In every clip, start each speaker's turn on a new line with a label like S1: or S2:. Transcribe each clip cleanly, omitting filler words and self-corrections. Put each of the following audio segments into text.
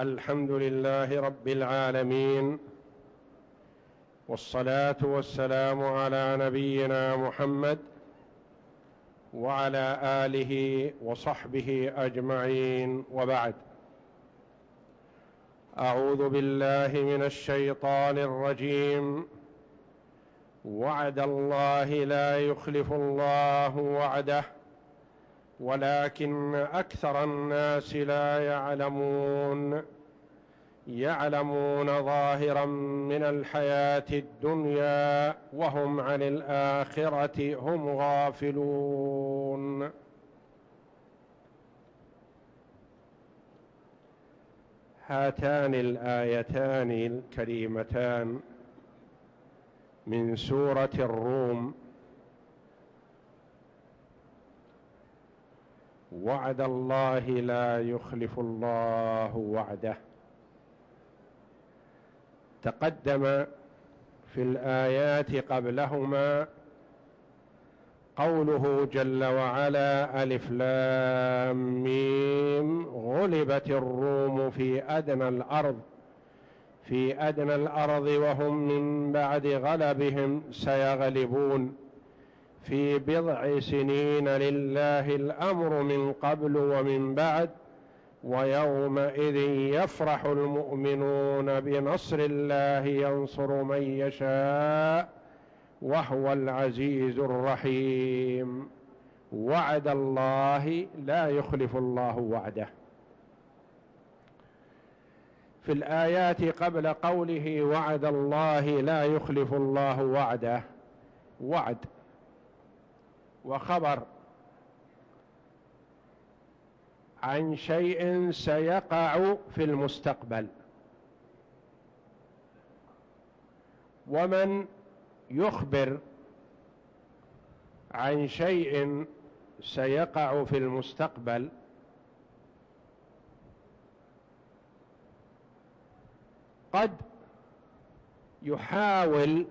S1: الحمد لله رب العالمين، والصلاة والسلام على نبينا محمد وعلى آله وصحبه أجمعين، وبعد. أعوذ بالله من الشيطان الرجيم. وعد الله لا يخلف الله وعده ولكن أكثر الناس لا يعلمون ظاهرا من الحياة الدنيا وهم عن الآخرة هم غافلون. هاتان الآيتان الكريمتان من سورة الروم، وعد الله لا يخلف الله وعده، تقدم في الآيات قبلهما قوله جل وعلا: ألف لام ميم غلبت الروم في أدنى الأرض وهم من بعد غلبهم سيغلبون في بضع سنين لله الأمر من قبل ومن بعد ويومئذ يفرح المؤمنون بنصر الله ينصر من يشاء وهو العزيز الرحيم. وعد الله لا يخلف الله وعده. في الآيات قبل قوله وعد الله لا يخلف الله وعده وعد وخبر عن شيء سيقع في المستقبل، ومن يخبر عن شيء سيقع في المستقبل قد يحاول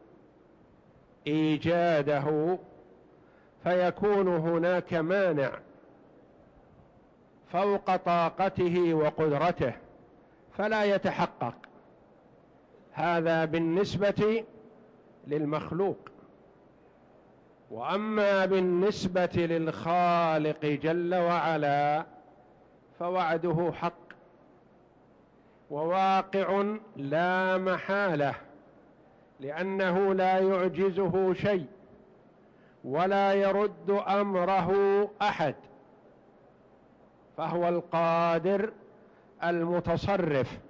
S1: إيجاده فيكون هناك مانع فوق طاقته وقدرته فلا يتحقق. هذا بالنسبة للمخلوق، وأما بالنسبة للخالق جل وعلا فوعده حق وواقع لا محالة، لأنه لا يعجزه شيء ولا يرد أمره أحد، فهو القادر المتصرف.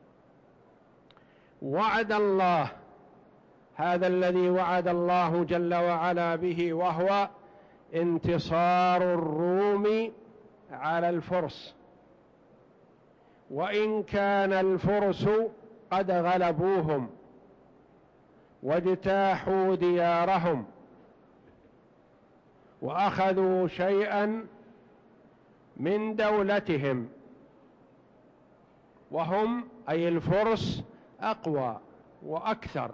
S1: وعد الله هذا الذي وعد الله جل وعلا به، وهو انتصار الروم على الفرس، وإن كان الفرس قد غلبوهم واجتاحوا ديارهم وأخذوا شيئا من دولتهم، وهم أي الفرس أقوى وأكثر،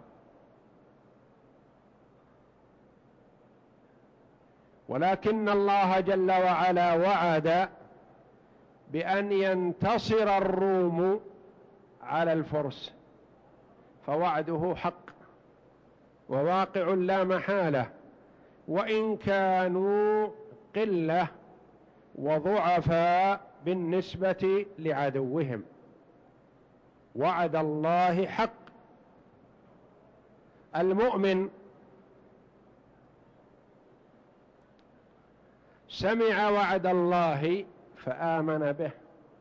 S1: ولكن الله جل وعلا وعد بأن ينتصر الروم على الفرس، فوعده حق وواقع لا محالة، وإن كانوا قلة وضعفاء بالنسبة لعدوهم. وعد الله حق. المؤمن سمع وعد الله فآمن به،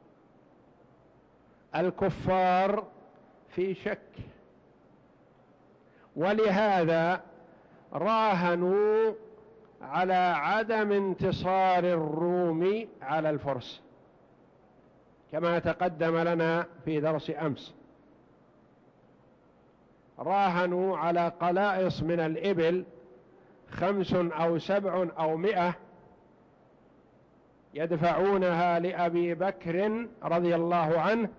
S1: الكفار في شك، ولهذا راهنوا على عدم انتصار الروم على الفرس كما تقدم لنا في درس أمس. راهنوا على قلائص من الإبل 5 أو 7 أو 100 يدفعونها لأبي بكر رضي الله عنه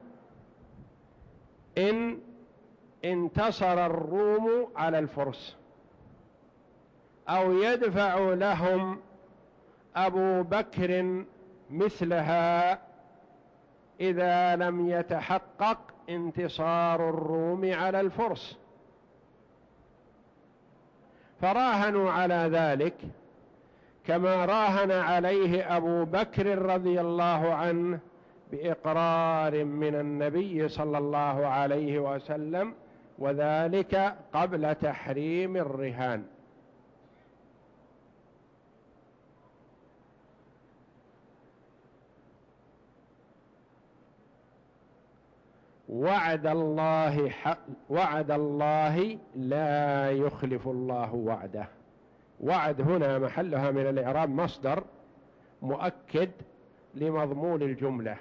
S1: إن انتصر الروم على الفرس، أو يدفع لهم أبو بكر مثلها إذا لم يتحقق انتصار الروم على الفرس، فراهنوا على ذلك كما راهن عليه أبو بكر رضي الله عنه بإقرار من النبي صلى الله عليه وسلم، وذلك قبل تحريم الرهان. وعد الله لا يخلف الله وعده. وعد هنا محلها من الإعراب مصدر مؤكد لمضمون الجملة،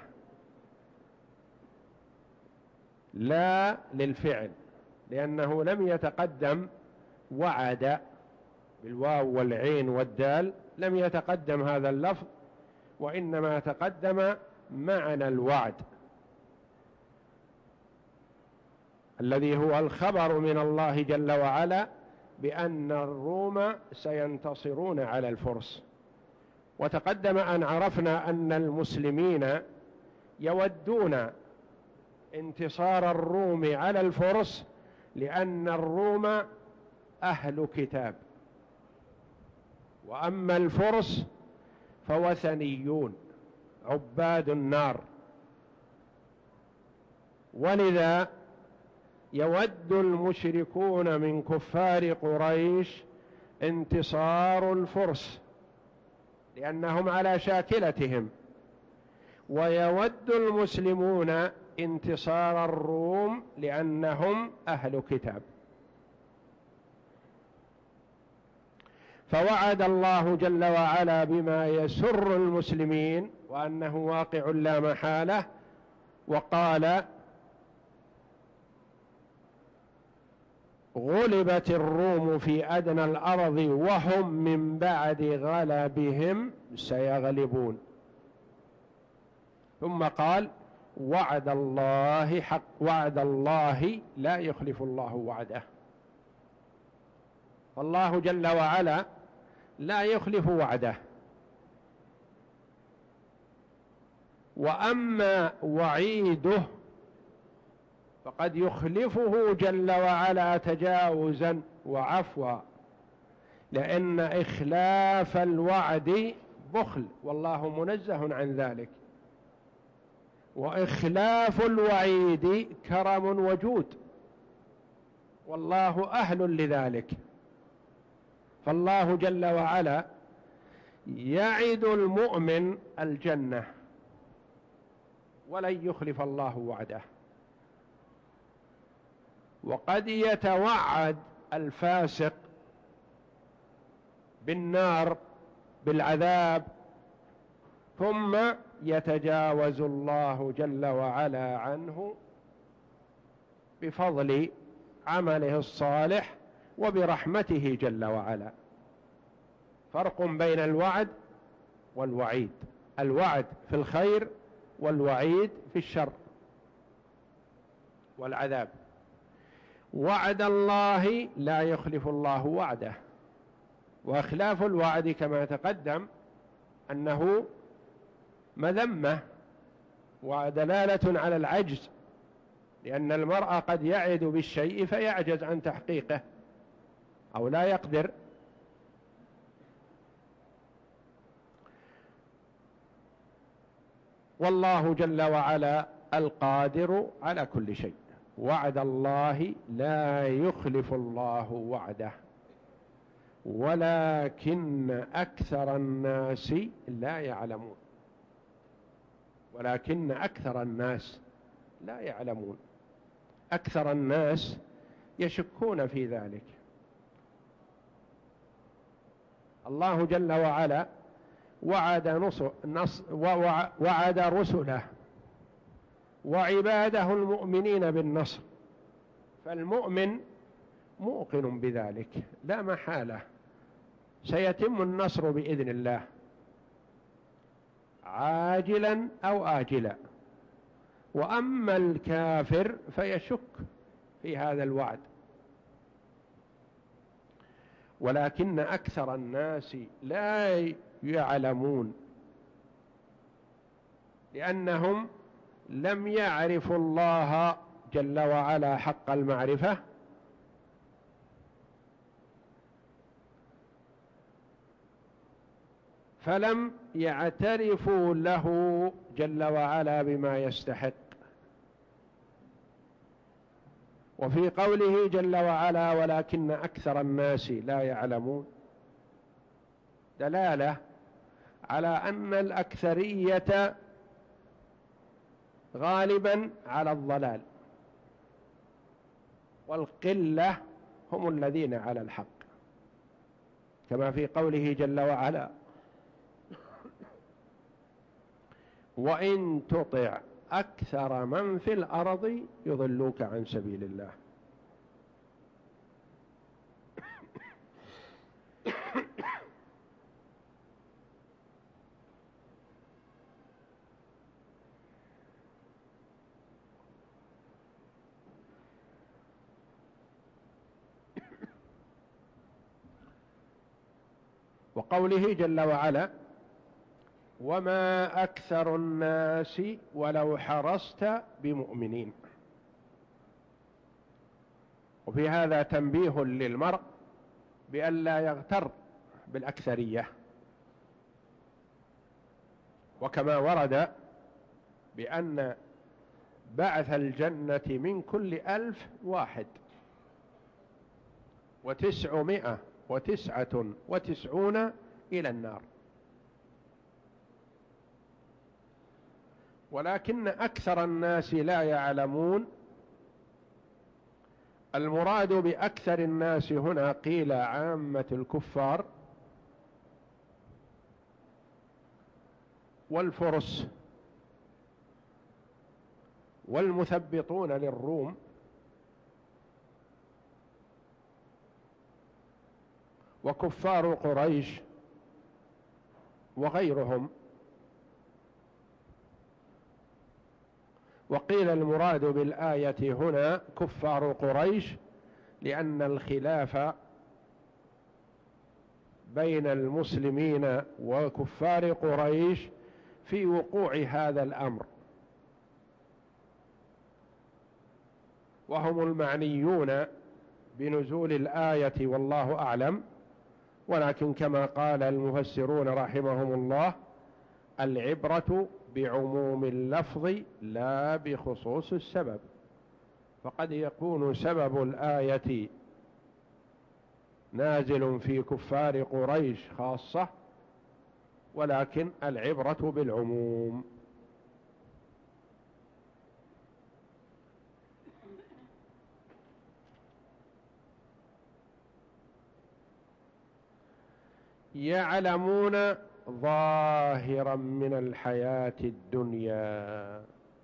S1: لا للفعل، لأنه لم يتقدم وعد بالواو والعين والدال، لم يتقدم هذا اللفظ، وإنما تقدم معنى الوعد الذي هو الخبر من الله جل وعلا بأن الروم سينتصرون على الفرس. وتقدم أن عرفنا أن المسلمين يودون انتصار الروم على الفرس، لأن الروم أهل كتاب، وأما الفرس فوثنيون عباد النار، ولذا يود المشركون من كفار قريش انتصار الفرس لأنهم على شاكلتهم، ويود المسلمون انتصار الروم لأنهم أهل كتاب. فوعد الله جل وعلا بما يسر المسلمين وأنه واقع لا محالة، وقال: غلبت الروم في أدنى الأرض وهم من بعد غلبهم سيغلبون. ثم قال: وعد الله حق، وعد الله لا يخلف الله وعده. فالله جل وعلا لا يخلف وعده. وأما وعيده فقد يخلفه جل وعلا تجاوزا وعفوا، لأن إخلاف الوعد بخل، والله منزه عن ذلك، وإخلاف الوعيد كرم وجود، والله أهل لذلك. فالله جل وعلا يعد المؤمن الجنة ولن يخلف الله وعده، وقد يتوعد الفاسق بالنار بالعذاب، ثم يتجاوز الله جل وعلا عنه بفضل عمله الصالح وبرحمته جل وعلا. فرق بين الوعد والوعيد، الوعد في الخير والوعيد في الشر والعذاب. وعد الله لا يخلف الله وعده، وإخلاف الوعد كما تقدم أنه مذمة ودلالة على العجز، لأن المرء قد يعد بالشيء فيعجز عن تحقيقه أو لا يقدر. والله جل وعلا القادر على كل شيء. وعد الله لا يخلف الله وعده، ولكن أكثر الناس لا يعلمون. ولكن أكثر الناس لا يعلمون، أكثر الناس يشكون في ذلك. الله جل وعلا وعد رسله وعباده المؤمنين بالنصر، فالمؤمن موقن بذلك لا محالة سيتم النصر بإذن الله عاجلا أو آجلا. وأما الكافر فيشك في هذا الوعد. ولكن أكثر الناس لا يعلمون، لأنهم لم يعرفوا الله جل وعلا حق المعرفة، فلم يعترفوا له جل وعلا بما يستحق. وفي قوله جل وعلا ولكن أكثر الناس لا يعلمون دلالة على أن الأكثرية غالبا على الضلال، والقلة هم الذين على الحق، كما في قوله جل وعلا وإن تطع أكثر من في الأرض يضلوك عن سبيل الله. وقوله جل وعلا وما أكثر الناس ولو حرصت بمؤمنين. وفي هذا تنبيه للمرء بأن لا يغتر بالأكثرية، وكما ورد بأن بعث الجنة من كل 1001 و999 إلى النار، ولكن أكثر الناس لا يعلمون. المراد بأكثر الناس هنا قيل عامة الكفار والفرس والمثبطون للروم وكفار قريش وغيرهم. وقيل المراد بالآية هنا كفار قريش، لأن الخلاف بين المسلمين وكفار قريش في وقوع هذا الأمر، وهم المعنيون بنزول الآية والله أعلم. ولكن كما قال المفسرون رحمهم الله العبرة بعموم اللفظ لا بخصوص السبب، فقد يكون سبب الآية نازل في كفار قريش خاصة، ولكن العبرة بالعموم. يعلمون ظاهرا من الحياة الدنيا.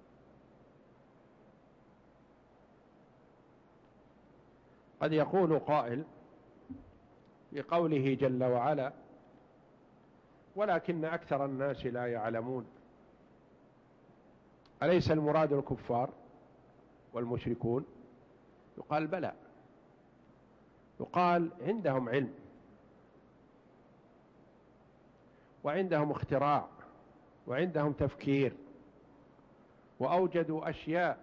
S1: قد يقول قائل بقوله جل وعلا ولكن أكثر الناس لا يعلمون، أليس المراد الكفار والمشركون؟ يقال بلى، يقال عندهم علم وعندهم اختراع وعندهم تفكير، وأوجدوا أشياء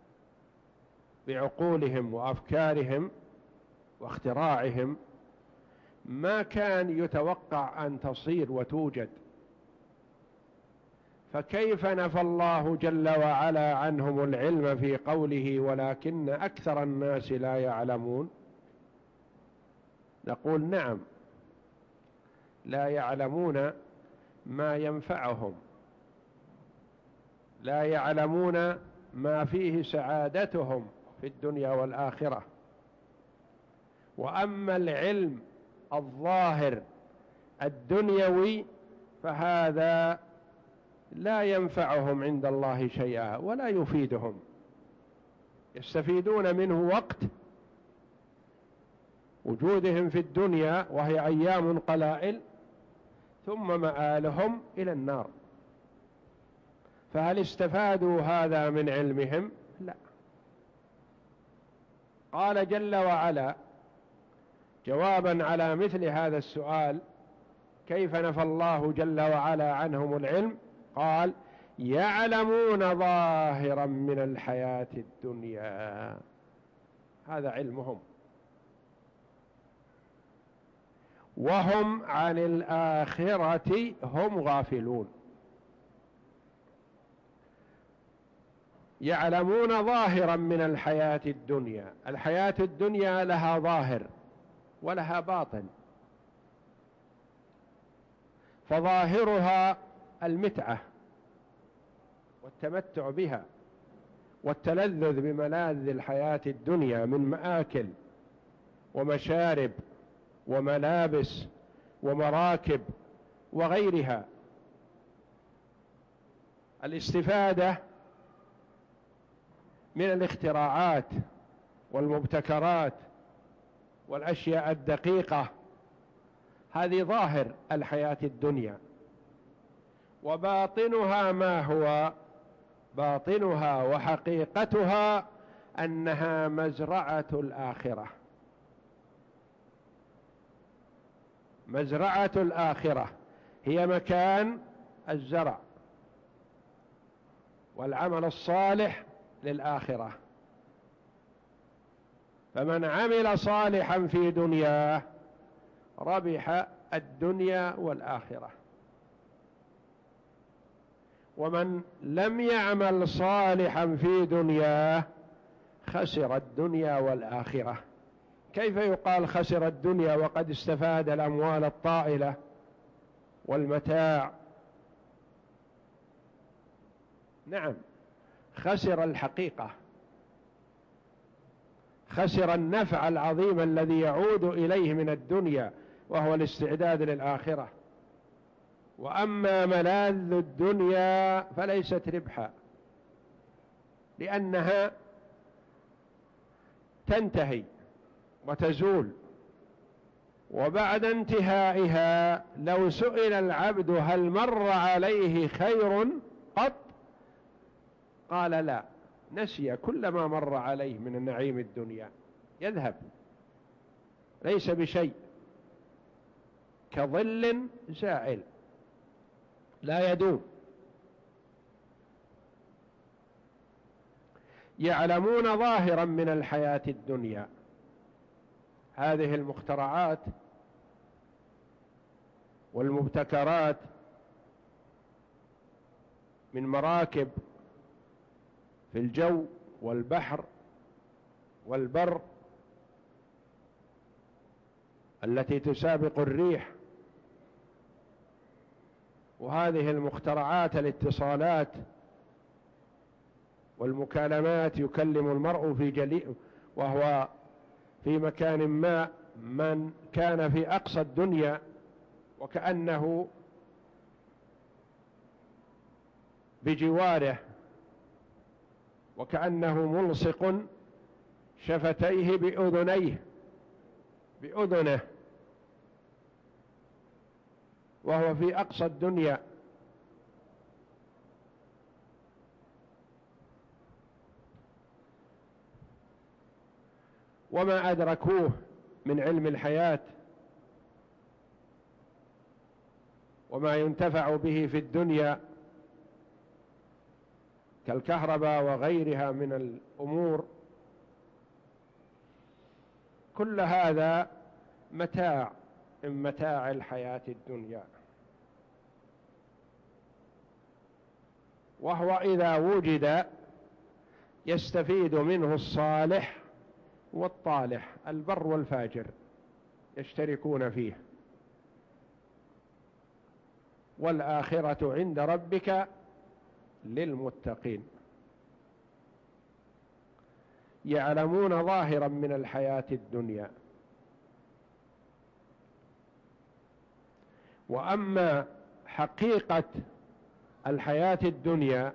S1: بعقولهم وأفكارهم واختراعهم ما كان يتوقع أن تصير وتوجد، فكيف نفى الله جل وعلا عنهم العلم في قوله ولكن أكثر الناس لا يعلمون؟ نقول نعم، لا يعلمون ما ينفعهم، لا يعلمون ما فيه سعادتهم في الدنيا والآخرة. وأما العلم الظاهر الدنيوي فهذا لا ينفعهم عند الله شيئا ولا يفيدهم، يستفيدون منه وقت وجودهم في الدنيا وهي أيام قلائل، ثم مآلهم إلى النار. فهل استفادوا هذا من علمهم؟ لا. قال جل وعلا جوابا على مثل هذا السؤال كيف نفى الله جل وعلا عنهم العلم، قال يعلمون ظاهرا من الحياة الدنيا، هذا علمهم، وهم عن الآخرة هم غافلون. يعلمون ظاهرا من الحياة الدنيا، الحياة الدنيا لها ظاهر ولها باطن، فظاهرها المتعة والتمتع بها والتلذذ بملاذ الحياة الدنيا من مآكل ومشارب وملابس ومراكب وغيرها، الاستفادة من الاختراعات والمبتكرات والأشياء الدقيقة، هذه ظاهر الحياة الدنيا. وباطنها ما هو؟ باطنها وحقيقتها أنها مزرعة الآخرة، مزرعة الآخرة هي مكان الزرع والعمل الصالح للآخرة. فمن عمل صالحا في دنياه ربح الدنيا والآخرة، ومن لم يعمل صالحا في دنياه خسر الدنيا والآخرة. كيف يقال خسر الدنيا وقد استفاد الأموال الطائلة والمتاع؟ نعم، خسر الحقيقة، خسر النفع العظيم الذي يعود إليه من الدنيا وهو الاستعداد للآخرة. وأما ملاذ الدنيا فليست ربحا، لأنها تنتهي وتزول، وبعد انتهائها لو سئل العبد هل مر عليه خير قط قال لا، نسي كل ما مر عليه من النعيم الدنيا، يذهب ليس بشيء، كظل زائل لا يدوم. يعلمون ظاهرا من الحياة الدنيا، هذه المخترعات والمبتكرات من مراكب في الجو والبحر والبر التي تسابق الريح، وهذه المخترعات الاتصالات والمكالمات، يكلم المرء وهو في مكان ما من كان في أقصى الدنيا وكأنه بجواره، وكأنه ملصق شفتيه بأذنه وهو في أقصى الدنيا. وما أدركوه من علم الحياة وما ينتفع به في الدنيا كالكهرباء وغيرها من الأمور، كل هذا متاع من متاع الحياة الدنيا، وهو إذا وجد يستفيد منه الصالح والطالح، البر والفاجر يشتركون فيه. والآخرة عند ربك للمتقين. يعلمون ظاهرا من الحياة الدنيا، وأما حقيقة الحياة الدنيا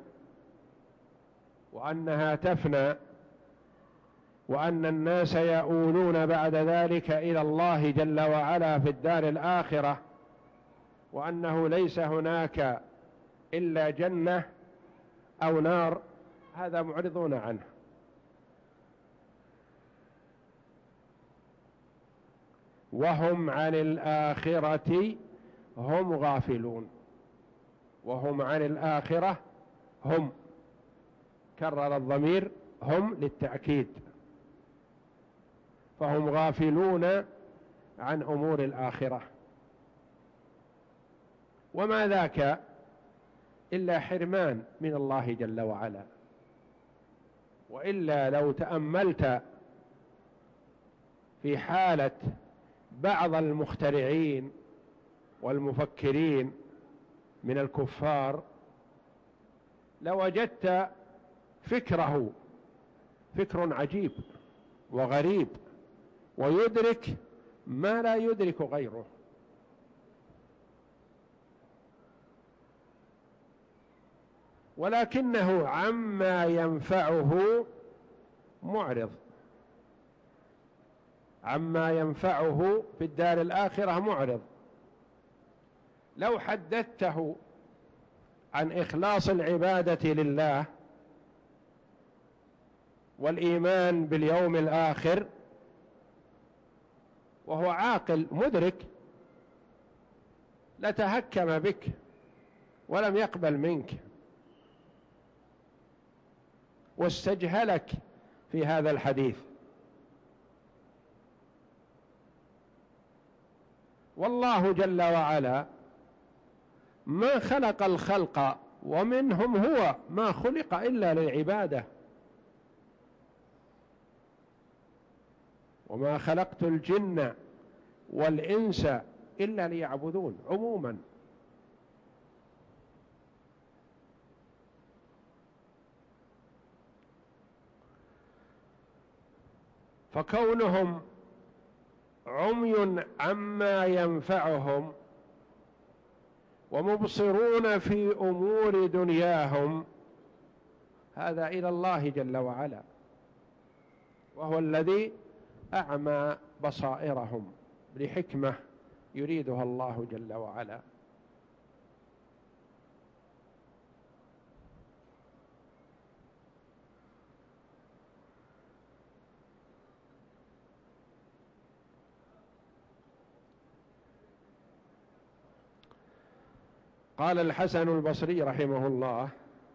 S1: وأنها تفنى، وأن الناس يؤولون بعد ذلك إلى الله جل وعلا في الدار الآخرة، وأنه ليس هناك إلا جنة أو نار، هذا معرضون عنه. وهم عن الآخرة هم غافلون، وهم عن الآخرة هم، كرر الضمير هم للتأكيد، فهم غافلون عن أمور الآخرة. وما ذاك إلا حرمان من الله جل وعلا. وإلا لو تأملت في حالة بعض المخترعين والمفكرين من الكفار لوجدت فكره فكر عجيب وغريب، ويدرك ما لا يدرك غيره. ولكنه عما ينفعه معرض، عما ينفعه في الدار الآخرة معرض. لو حدثته عن إخلاص العبادة لله والإيمان باليوم الآخر وهو عاقل مدرك لتهكم بك ولم يقبل منك واستجهلك في هذا الحديث. والله جل وعلا ما خلق الخلق ومنهم هو ما خلق إلا للعبادة، وما خلقت الجن والإنس إلا ليعبدون عموما. فكونهم عمي عما ينفعهم ومبصرون في أمور دنياهم هذا إلى الله جل وعلا، وهو الذي أعمى بصائرهم لحكمة يريدها الله جل وعلا. قال الحسن البصري رحمه الله: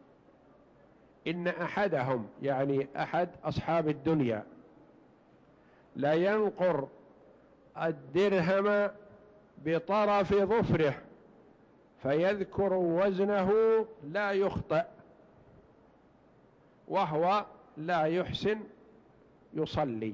S1: إن أحدهم، يعني أحد أصحاب الدنيا، لا ينقر الدرهم بطرف ظفره فيذكر وزنه لا يخطئ وهو لا يحسن يصلي.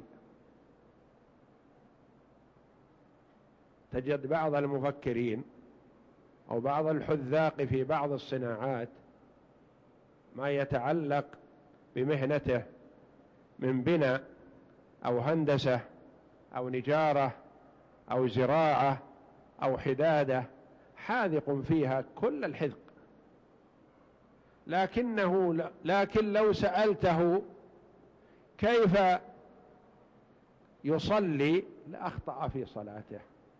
S1: تجد بعض المفكرين أو بعض الحذاق في بعض الصناعات ما يتعلق بمهنته من بناء أو هندسة أو نجارة أو زراعة أو حدادة، حاذق فيها كل الحذق، لكن لو سألته كيف يصلي لأخطأ في صلاته.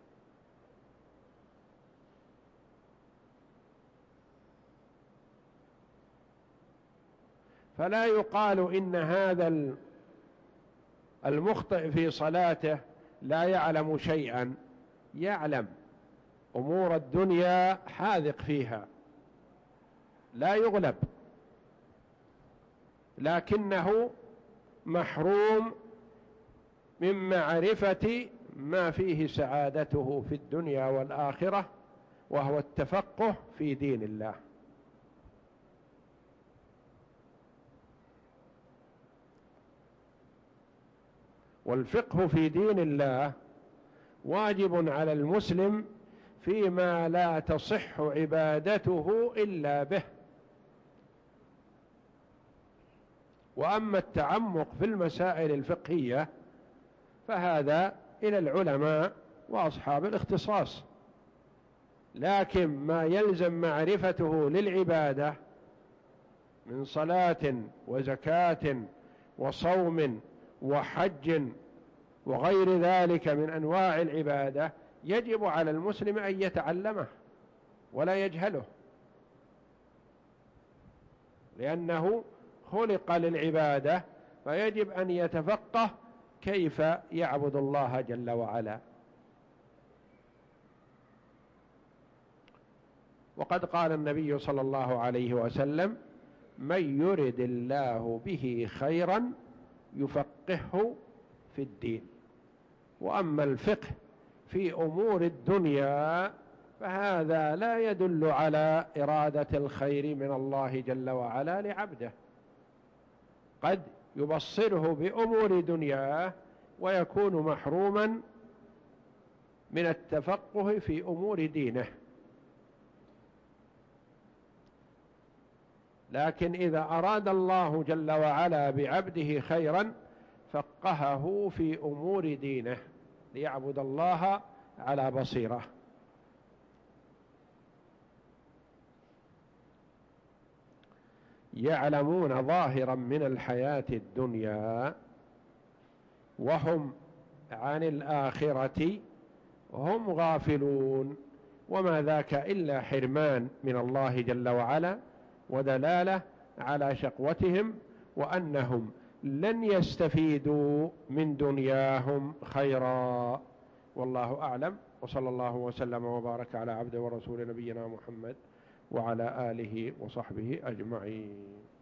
S1: فلا يقال إن هذا المخطئ في صلاته لا يعلم شيئا، يعلم أمور الدنيا، حاذق فيها لا يغلب، لكنه محروم من معرفة ما فيه سعادته في الدنيا والآخرة، وهو التفقه في دين الله. والفقه في دين الله واجب على المسلم فيما لا تصح عبادته إلا به. وأما التعمق في المسائل الفقهية فهذا إلى العلماء وأصحاب الاختصاص، لكن ما يلزم معرفته للعبادة من صلاة وزكاة وصوم وحج وغير ذلك من أنواع العبادة يجب على المسلم أن يتعلمه ولا يجهله، لأنه خلق للعبادة، فيجب أن يتفقه كيف يعبد الله جل وعلا. وقد قال النبي صلى الله عليه وسلم: من يرد الله به خيرا يفقهه في الدين. وأما الفقه في أمور الدنيا فهذا لا يدل على إرادة الخير من الله جل وعلا لعبده، قد يبصره بأمور دنياه ويكون محروما من التفقه في أمور دينه. لكن إذا أراد الله جل وعلا بعبده خيرا فقهه في أمور دينه ليعبد الله على بصيرة. يعلمون ظاهرا من الحياة الدنيا وهم عن الآخرة هم غافلون، وما ذاك إلا حرمان من الله جل وعلا ودلالة على شقوتهم وأنهم لن يستفيدوا من دنياهم خيرا. والله أعلم، وصلى الله وسلم وبارك على عبده ورسول نبينا محمد وعلى آله وصحبه أجمعين.